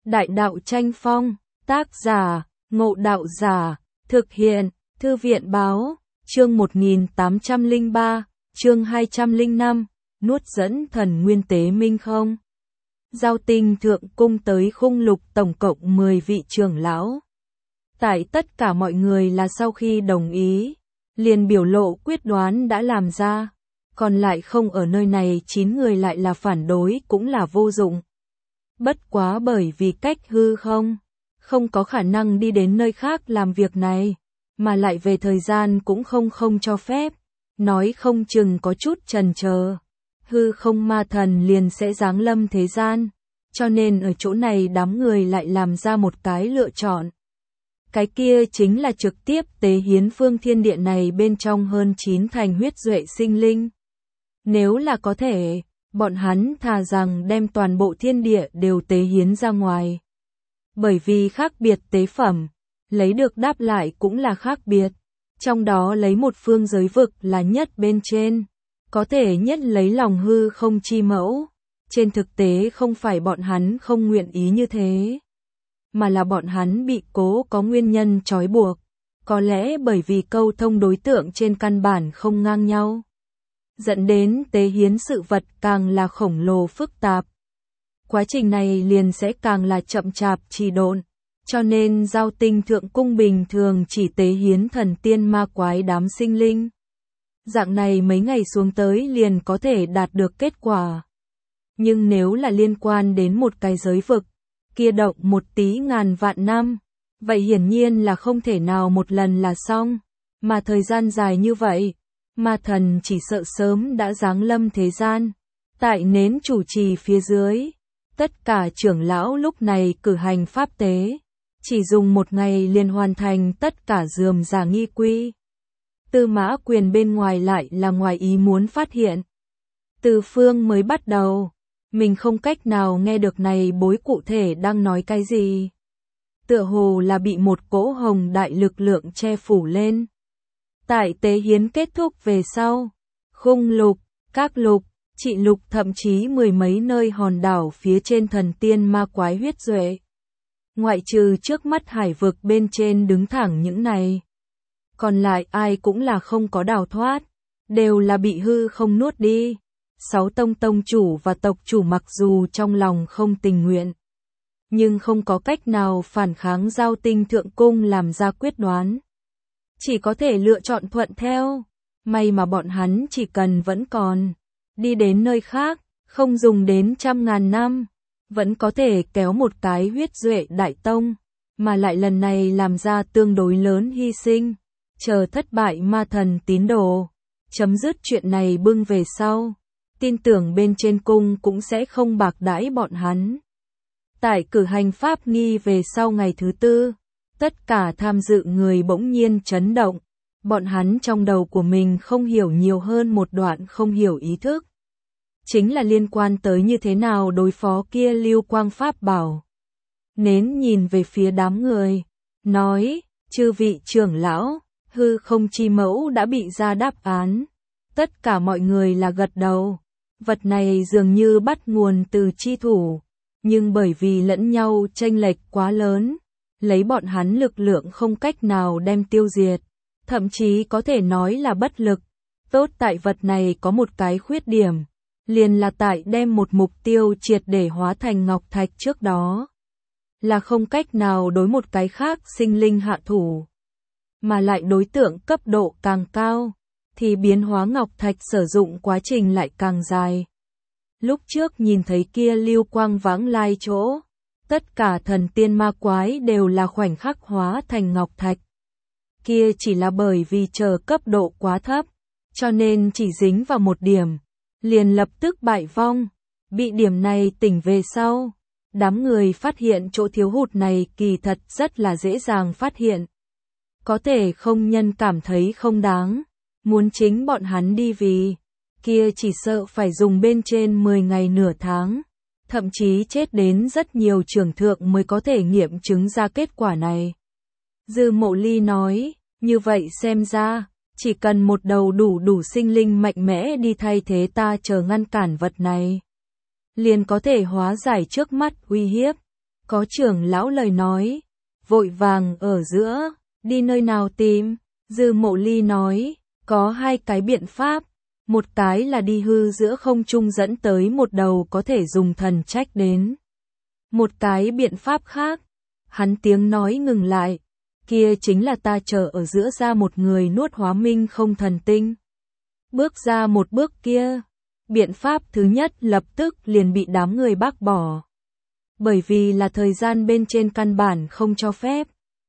Đại đạo tranh phong, tác giả, Ngộ Đạo Giả, thực hiện, Thư viện báo, chương 1803, chương 205, nuốt dẫn thần nguyên tế minh không. Giao Tinh Thượng Cung tới Khung Lục tổng cộng 10 vị trưởng lão. Tại tất cả mọi người là sau khi đồng ý, liền biểu lộ quyết đoán đã làm ra, còn lại không ở nơi này 9 người lại là phản đối cũng là vô dụng. Bất quá bởi vì cách hư không có khả năng đi đến nơi khác làm việc này, mà lại về thời gian cũng không cho phép, nói không chừng có chút chần chờ, hư không ma thần liền sẽ giáng lâm thế gian, cho nên ở chỗ này đám người lại làm ra một cái lựa chọn. Cái kia chính là trực tiếp tế hiến phương thiên địa này bên trong hơn 9 thành huyết duệ sinh linh. Nếu là có thể, bọn hắn thà rằng đem toàn bộ thiên địa đều tế hiến ra ngoài. Bởi vì khác biệt tế phẩm, lấy được đáp lại cũng là khác biệt. Trong đó lấy một phương giới vực là nhất bên trên, có thể nhất lấy lòng hư không chi mẫu. Trên thực tế không phải bọn hắn không nguyện ý như thế, mà là bọn hắn bị cố có nguyên nhân trói buộc. Có lẽ bởi vì câu thông đối tượng trên căn bản không ngang nhau, dẫn đến tế hiến sự vật càng là khổng lồ phức tạp. Quá trình này liền sẽ càng là chậm chạp trì độn, cho nên Giao Tinh Thượng Cung bình thường chỉ tế hiến thần tiên ma quái đám sinh linh. Dạng này mấy ngày xuống tới liền có thể đạt được kết quả. Nhưng nếu là liên quan đến một cái giới vực, kia động một tí ngàn vạn năm, vậy hiển nhiên là không thể nào một lần là xong, mà thời gian dài như vậy, ma thần chỉ sợ sớm đã giáng lâm thế gian. Tại nến chủ trì phía dưới, tất cả trưởng lão lúc này cử hành pháp tế, chỉ dùng một ngày liền hoàn thành tất cả rườm rà nghi quy. Tư Mã Quyền bên ngoài lại là ngoài ý muốn phát hiện. Từ phương mới bắt đầu, mình không cách nào nghe được này bối cụ thể đang nói cái gì. Tựa hồ là bị một cỗ hồng đại lực lượng che phủ lên. Tại tế hiến kết thúc về sau, Khung Lục, Các Lục, Trị Lục thậm chí mười mấy nơi hòn đảo phía trên thần tiên ma quái huyết duệ. Ngoại trừ trước mắt hải vực bên trên đứng thẳng những này, còn lại ai cũng là không có đào thoát, đều là bị hư không nuốt đi. 6 tông chủ và tộc chủ mặc dù trong lòng không tình nguyện, nhưng không có cách nào phản kháng Giao Tinh Thượng Cung làm ra quyết đoán. Chỉ có thể lựa chọn thuận theo, may mà bọn hắn chỉ cần vẫn còn, đi đến nơi khác, không dùng đến trăm ngàn năm, vẫn có thể kéo một cái huyết duệ đại tông, mà lại lần này làm ra tương đối lớn hy sinh, chờ thất bại ma thần tín đồ, chấm dứt chuyện này bưng về sau. Tin tưởng bên trên cung cũng sẽ không bạc đãi bọn hắn. Tại cử hành pháp nghi về sau ngày thứ tư, tất cả tham dự người bỗng nhiên chấn động, bọn hắn trong đầu của mình không hiểu nhiều hơn một đoạn không hiểu ý thức. Chính là liên quan tới như thế nào đối phó kia lưu quang pháp bảo. Nến nhìn về phía đám người, nói, chư vị trưởng lão, hư không chi mẫu đã bị ra đáp án. Tất cả mọi người là gật đầu. Vật này dường như bắt nguồn từ chi thủ, nhưng bởi vì lẫn nhau chênh lệch quá lớn, lấy bọn hắn lực lượng không cách nào đem tiêu diệt, thậm chí có thể nói là bất lực. Tốt tại vật này có một cái khuyết điểm, liền là tại đem một mục tiêu triệt để hóa thành ngọc thạch trước đó, là không cách nào đối một cái khác sinh linh hạ thủ, mà lại đối tượng cấp độ càng cao thì biến hóa ngọc thạch sử dụng quá trình lại càng dài. Lúc trước nhìn thấy kia lưu quang vãng lai chỗ, tất cả thần tiên ma quái đều là khoảnh khắc hóa thành ngọc thạch. Kia chỉ là bởi vì chờ cấp độ quá thấp, cho nên chỉ dính vào một điểm, liền lập tức bại vong. Bị điểm này tỉnh về sau, đám người phát hiện chỗ thiếu hụt này kỳ thật rất là dễ dàng phát hiện. Có thể không nhân cảm thấy không đáng. Muốn chính bọn hắn đi vì, kia chỉ sợ phải dùng bên trên 10 ngày nửa tháng, thậm chí chết đến rất nhiều trưởng thượng mới có thể nghiệm chứng ra kết quả này. Dư Mộ Ly nói, như vậy xem ra, chỉ cần một đầu đủ sinh linh mạnh mẽ đi thay thế ta chờ ngăn cản vật này, liền có thể hóa giải trước mắt uy hiếp. Có trưởng lão lời nói, vội vàng ở giữa, đi nơi nào tìm? Dư Mộ Ly nói, có hai cái biện pháp, một cái là đi hư giữa không trung dẫn tới một đầu có thể dùng thần trách đến. Một cái biện pháp khác, hắn tiếng nói ngừng lại, kia chính là ta chờ ở giữa ra một người nuốt hóa minh không thần tinh. Bước ra một bước kia, biện pháp thứ nhất lập tức liền bị đám người bác bỏ. Bởi vì là thời gian bên trên căn bản không cho phép.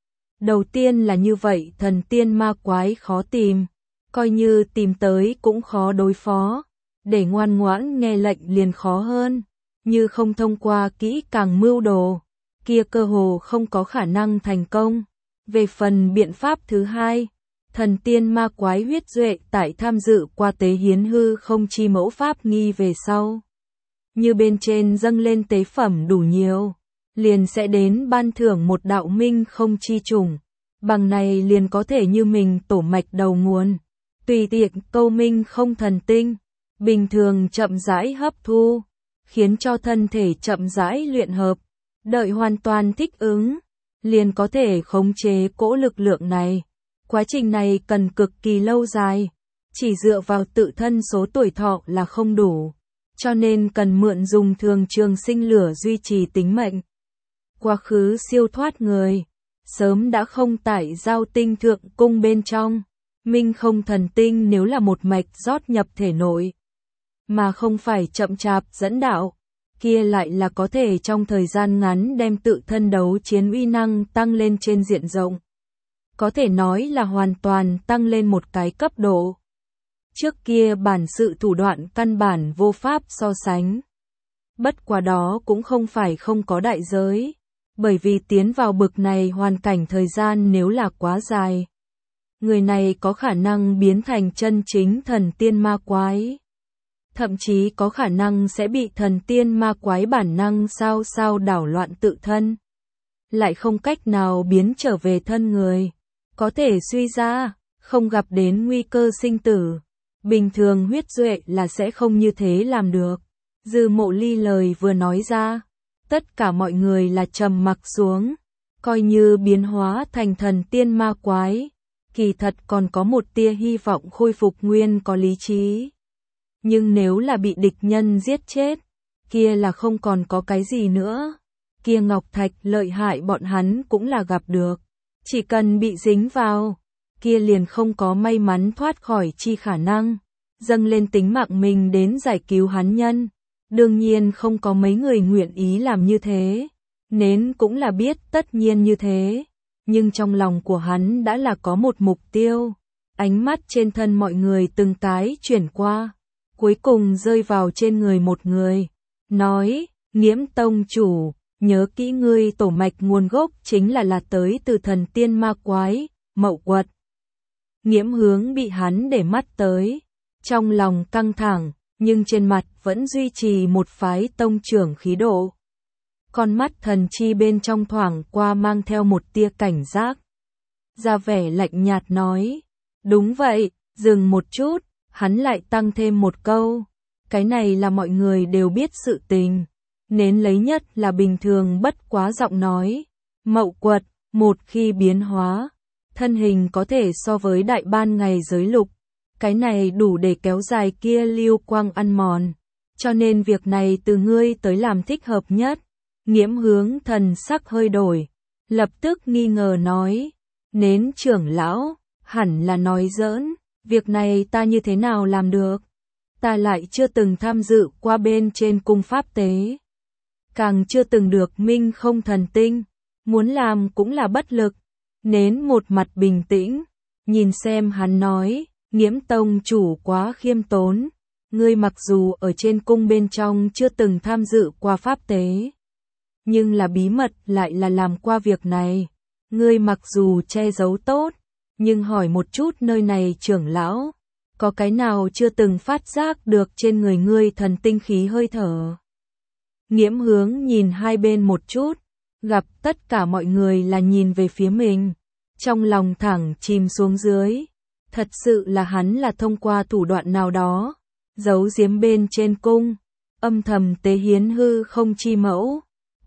Đầu tiên là như vậy, thần tiên ma quái khó tìm, coi như tìm tới cũng khó đối phó, để ngoan ngoãn nghe lệnh liền khó hơn, như không thông qua kỹ càng mưu đồ, kia cơ hồ không có khả năng thành công. Về phần biện pháp thứ hai, thần tiên ma quái huyết duệ tại tham dự qua tế hiến hư không chi mẫu pháp nghi về sau. Như bên trên dâng lên tế phẩm đủ nhiều, liền sẽ đến ban thưởng một đạo minh không chi trùng, bằng này liền có thể như mình tổ mạch đầu nguồn, tùy tiện câu minh không thần tinh, bình thường chậm rãi hấp thu, khiến cho thân thể chậm rãi luyện hợp, đợi hoàn toàn thích ứng, liền có thể khống chế cỗ lực lượng này. Quá trình này cần cực kỳ lâu dài, chỉ dựa vào tự thân số tuổi thọ là không đủ, cho nên cần mượn dùng thường trường sinh lửa duy trì tính mệnh. Quá khứ siêu thoát người, sớm đã không tại giao tinh thượng cung bên trong, minh không thần tinh nếu là một mạch rót nhập thể nội, mà không phải chậm chạp dẫn đạo, kia lại là có thể trong thời gian ngắn đem tự thân đấu chiến uy năng tăng lên trên diện rộng. Có thể nói là hoàn toàn tăng lên một cái cấp độ. Trước kia bản sự thủ đoạn căn bản vô pháp so sánh. Bất quá đó cũng không phải không có đại giới, bởi vì tiến vào bực này hoàn cảnh thời gian nếu là quá dài, người này có khả năng biến thành chân chính thần tiên ma quái. Thậm chí có khả năng sẽ bị thần tiên ma quái bản năng sao đảo loạn tự thân. Lại không cách nào biến trở về thân người. Có thể suy ra, không gặp đến nguy cơ sinh tử. Bình thường huyết duệ là sẽ không như thế làm được. Dư Mộ Ly lời vừa nói ra, tất cả mọi người là trầm mặc xuống. Coi như biến hóa thành thần tiên ma quái, kỳ thật còn có một tia hy vọng khôi phục nguyên có lý trí. Nhưng nếu là bị địch nhân giết chết, kia là không còn có cái gì nữa. Kia ngọc thạch lợi hại bọn hắn cũng là gặp được. Chỉ cần bị dính vào, kia liền không có may mắn thoát khỏi chi khả năng. Dâng lên tính mạng mình đến giải cứu hắn nhân. Đương nhiên không có mấy người nguyện ý làm như thế. Nến cũng là biết tất nhiên như thế. Nhưng trong lòng của hắn đã là có một mục tiêu. Ánh mắt trên thân mọi người từng cái chuyển qua. Cuối cùng rơi vào trên người một người. Nói, Nghiễm tông chủ, nhớ kỹ ngươi tổ mạch nguồn gốc chính là tới từ thần tiên ma quái, Mậu Quật. Nghiễm Hướng bị hắn để mắt tới. Trong lòng căng thẳng, nhưng trên mặt vẫn duy trì một phái tông trưởng khí độ. Con mắt thần chi bên trong thoảng qua mang theo một tia cảnh giác. Ra vẻ lạnh nhạt nói, đúng vậy, dừng một chút, hắn lại tăng thêm một câu. Cái này là mọi người đều biết sự tình. Nến lấy nhất là bình thường bất quá giọng nói. Mậu Quật, một khi biến hóa, thân hình có thể so với đại ban ngày giới lục. Cái này đủ để kéo dài kia lưu quang ăn mòn. Cho nên việc này từ ngươi tới làm thích hợp nhất. Nghiễm Hướng thần sắc hơi đổi. Lập tức nghi ngờ nói. Nến trưởng lão, hẳn là nói giỡn. Việc này ta như thế nào làm được? Ta lại chưa từng tham dự qua bên trên cung pháp tế. Càng chưa từng được minh không thần tinh. Muốn làm cũng là bất lực. Nến một mặt bình tĩnh. Nhìn xem hắn nói. Nghiễm tông chủ quá khiêm tốn. Ngươi mặc dù ở trên cung bên trong chưa từng tham dự qua pháp tế, nhưng là bí mật lại là làm qua việc này. Ngươi mặc dù che giấu tốt, nhưng hỏi một chút nơi này trưởng lão, có cái nào chưa từng phát giác được trên người ngươi thần tinh khí hơi thở? Nghiễm Hướng nhìn hai bên một chút, gặp tất cả mọi người là nhìn về phía mình, trong lòng thẳng chìm xuống dưới. Thật sự là hắn là thông qua thủ đoạn nào đó, giấu giếm bên trên cung, âm thầm tế hiến hư không chi mẫu.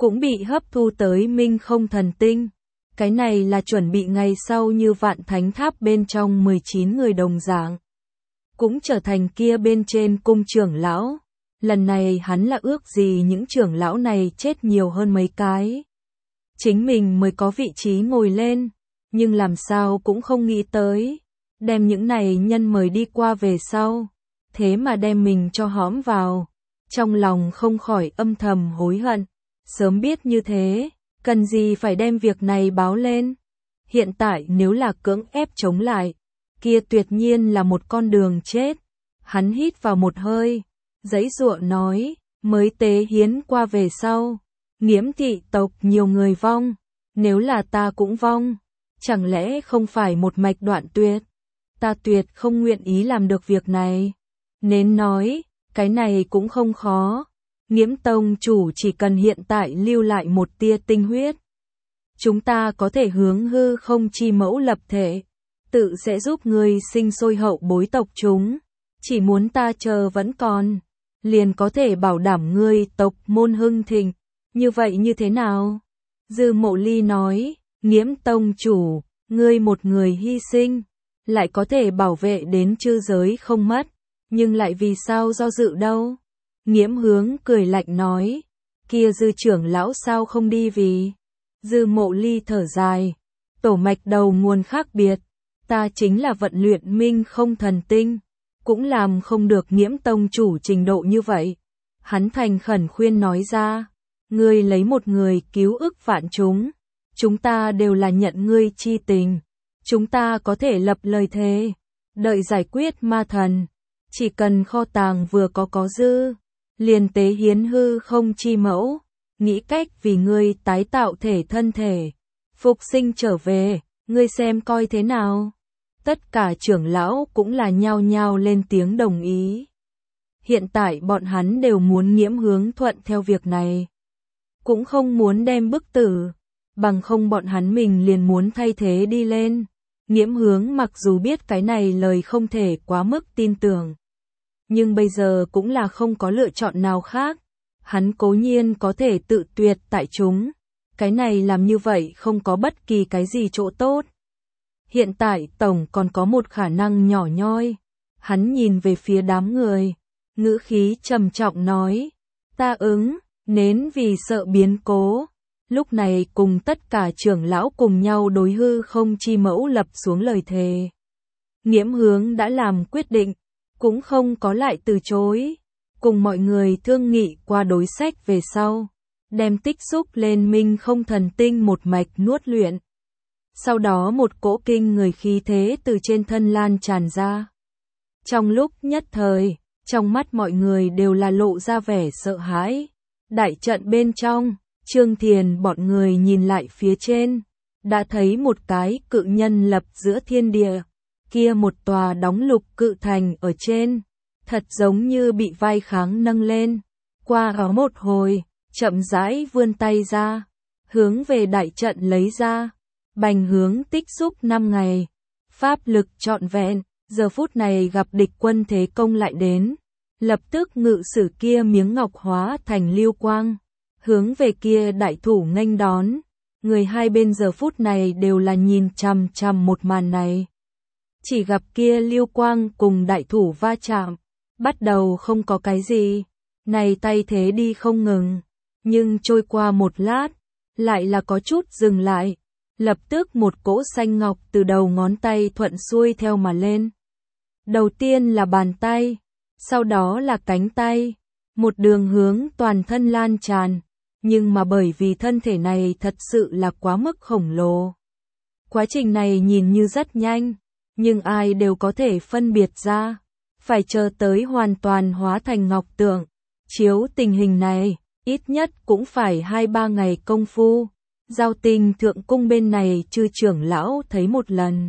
cũng bị hấp thu tới Minh Không Thần Tinh. Cái này là chuẩn bị ngày sau như Vạn Thánh Tháp bên trong 19 người đồng dạng, cũng trở thành kia bên trên cung trưởng lão. Lần này hắn là ước gì những trưởng lão này chết nhiều hơn mấy cái, chính mình mới có vị trí ngồi lên, nhưng làm sao cũng không nghĩ tới, đem những này nhân mời đi qua về sau, thế mà đem mình cho hõm vào, trong lòng không khỏi âm thầm hối hận, sớm biết như thế, cần gì phải đem việc này báo lên. Hiện tại nếu là cưỡng ép chống lại, kia tuyệt nhiên là một con đường chết. Hắn hít vào một hơi, giãy giụa nói, mới tế hiến qua về sau, Nghiễm thị tộc nhiều người vong, nếu là ta cũng vong, chẳng lẽ không phải một mạch đoạn tuyệt? Ta tuyệt không nguyện ý làm được việc này. Nên nói, cái này cũng không khó. Nghiễm tông chủ chỉ cần hiện tại lưu lại một tia tinh huyết, chúng ta có thể hướng hư không chi mẫu lập thể, tự sẽ giúp ngươi sinh sôi hậu bối tộc chúng. Chỉ muốn ta chờ vẫn còn, liền có thể bảo đảm ngươi tộc môn hưng thịnh. Như vậy như thế nào? Dư Mộ Ly nói, Nghiễm tông chủ, ngươi một người hy sinh, lại có thể bảo vệ đến chư giới không mất, nhưng lại vì sao do dự đâu? Nghiễm Hướng cười lạnh nói, kia Dư trưởng lão sao không đi vì? Dư Mộ Ly thở dài, tổ mạch đầu nguồn khác biệt, ta chính là vận luyện Minh Không Thần Tinh, cũng làm không được Nghiễm tông chủ trình độ như vậy. Hắn thành khẩn khuyên nói ra, ngươi lấy một người cứu ức vạn chúng ta đều là nhận ngươi chi tình, chúng ta có thể lập lời thề, đợi giải quyết ma thần, chỉ cần kho tàng vừa có dư, liền tế hiến hư không chi mẫu, nghĩ cách vì ngươi tái tạo thể thân thể, phục sinh trở về, ngươi xem coi thế nào. Tất cả trưởng lão cũng là nhao nhao lên tiếng đồng ý. Hiện tại bọn hắn đều muốn Nghiễm Hướng thuận theo việc này, cũng không muốn đem bức tử, bằng không bọn hắn mình liền muốn thay thế đi lên. Nghiễm Hướng mặc dù biết cái này lời không thể quá mức tin tưởng, nhưng bây giờ cũng là không có lựa chọn nào khác. Hắn cố nhiên có thể tự tuyệt tại chúng, cái này làm như vậy không có bất kỳ cái gì chỗ tốt. Hiện tại tổng còn có một khả năng nhỏ nhoi. Hắn nhìn về phía đám người, ngữ khí trầm trọng nói, ta ứng, nến vì sợ biến cố. Lúc này cùng tất cả trưởng lão cùng nhau đối hư không chi mẫu lập xuống lời thề. Nghiễm Hướng đã làm quyết định, cũng không có lại từ chối. Cùng mọi người thương nghị qua đối sách về sau, đem tích xúc lên Minh Không Thần Tinh một mạch nuốt luyện. Sau đó một cỗ kinh người khí thế từ trên thân lan tràn ra. Trong lúc nhất thời, trong mắt mọi người đều là lộ ra vẻ sợ hãi. Đại trận bên trong, Trương Thiền bọn người nhìn lại phía trên, đã thấy một cái cự nhân lập giữa thiên địa, kia một tòa đóng lục cự thành ở trên, thật giống như bị vai kháng nâng lên. Qua ở một hồi, chậm rãi vươn tay ra, hướng về đại trận lấy ra. Bành hướng tích xúc 5 ngày, pháp lực trọn vẹn, giờ phút này gặp địch quân thế công lại đến, lập tức ngự sử kia miếng ngọc hóa thành lưu quang, hướng về kia đại thủ nghênh đón. Người hai bên giờ phút này đều là nhìn chằm chằm một màn này. Chỉ gặp kia lưu quang cùng đại thủ va chạm, bắt đầu không có cái gì, này tay thế đi không ngừng, nhưng trôi qua một lát, lại là có chút dừng lại. Lập tức một cỗ xanh ngọc từ đầu ngón tay thuận xuôi theo mà lên. Đầu tiên là bàn tay, sau đó là cánh tay, một đường hướng toàn thân lan tràn, nhưng mà bởi vì thân thể này thật sự là quá mức khổng lồ. Quá trình này nhìn như rất nhanh, nhưng ai đều có thể phân biệt ra, phải chờ tới hoàn toàn hóa thành ngọc tượng. Chiếu tình hình này, ít nhất cũng phải 2-3 ngày công phu. Giao Tình thượng cung bên này chư trưởng lão thấy một lần,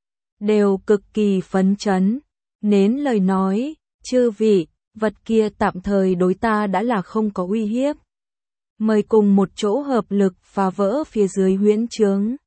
đều cực kỳ phấn chấn, nến lời nói, chư vị, vật kia tạm thời đối ta đã là không có uy hiếp. Mời cùng một chỗ hợp lực phá vỡ phía dưới huyễn chướng.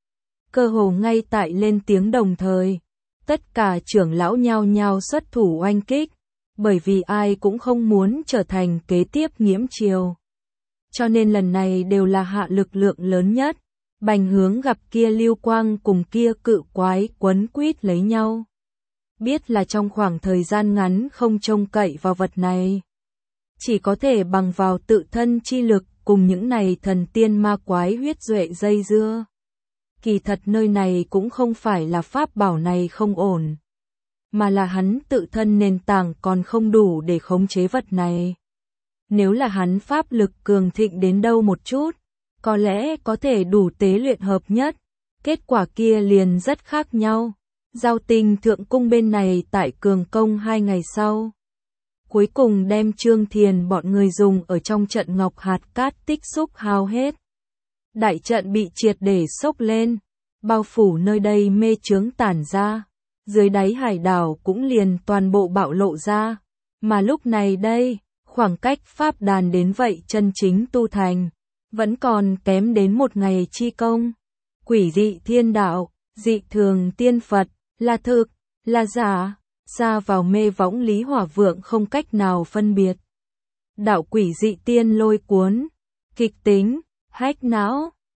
Cơ hồ ngay tại lên tiếng đồng thời, tất cả trưởng lão nhao nhao xuất thủ oanh kích, bởi vì ai cũng không muốn trở thành kế tiếp Nghiễm Triều. cho nên lần này đều là hạ lực lượng lớn nhất. Bành Hướng gặp kia lưu quang cùng kia cự quái quấn quýt lấy nhau. Biết là trong khoảng thời gian ngắn không trông cậy vào vật này. Chỉ có thể bằng vào tự thân chi lực cùng những này thần tiên ma quái huyết duệ dây dưa. Kỳ thật nơi này cũng không phải là pháp bảo này không ổn, mà là hắn tự thân nền tảng còn không đủ để khống chế vật này. Nếu là hắn pháp lực cường thịnh đến đâu một chút, có lẽ có thể đủ tế luyện hợp nhất, kết quả kia liền rất khác nhau. Giao Tinh thượng cung bên này tại cường công 2 ngày sau, cuối cùng đem Trương Thiền bọn người dùng ở trong trận ngọc hạt cát tích xúc hao hết. Đại trận bị triệt để sốc lên, bao phủ nơi đây mê chướng tản ra, dưới đáy hải đảo cũng liền toàn bộ bạo lộ ra, mà lúc này đây, khoảng cách pháp đàn đến vậy chân chính tu thành, vẫn còn kém đến 1 ngày chi công. Quỷ dị thiên đạo, dị thường tiên Phật, là thực, là giả, xa vào mê võng Lý Hỏa Vượng không cách nào phân biệt. Đạo quỷ dị tiên lôi cuốn, kịch tính, hách não,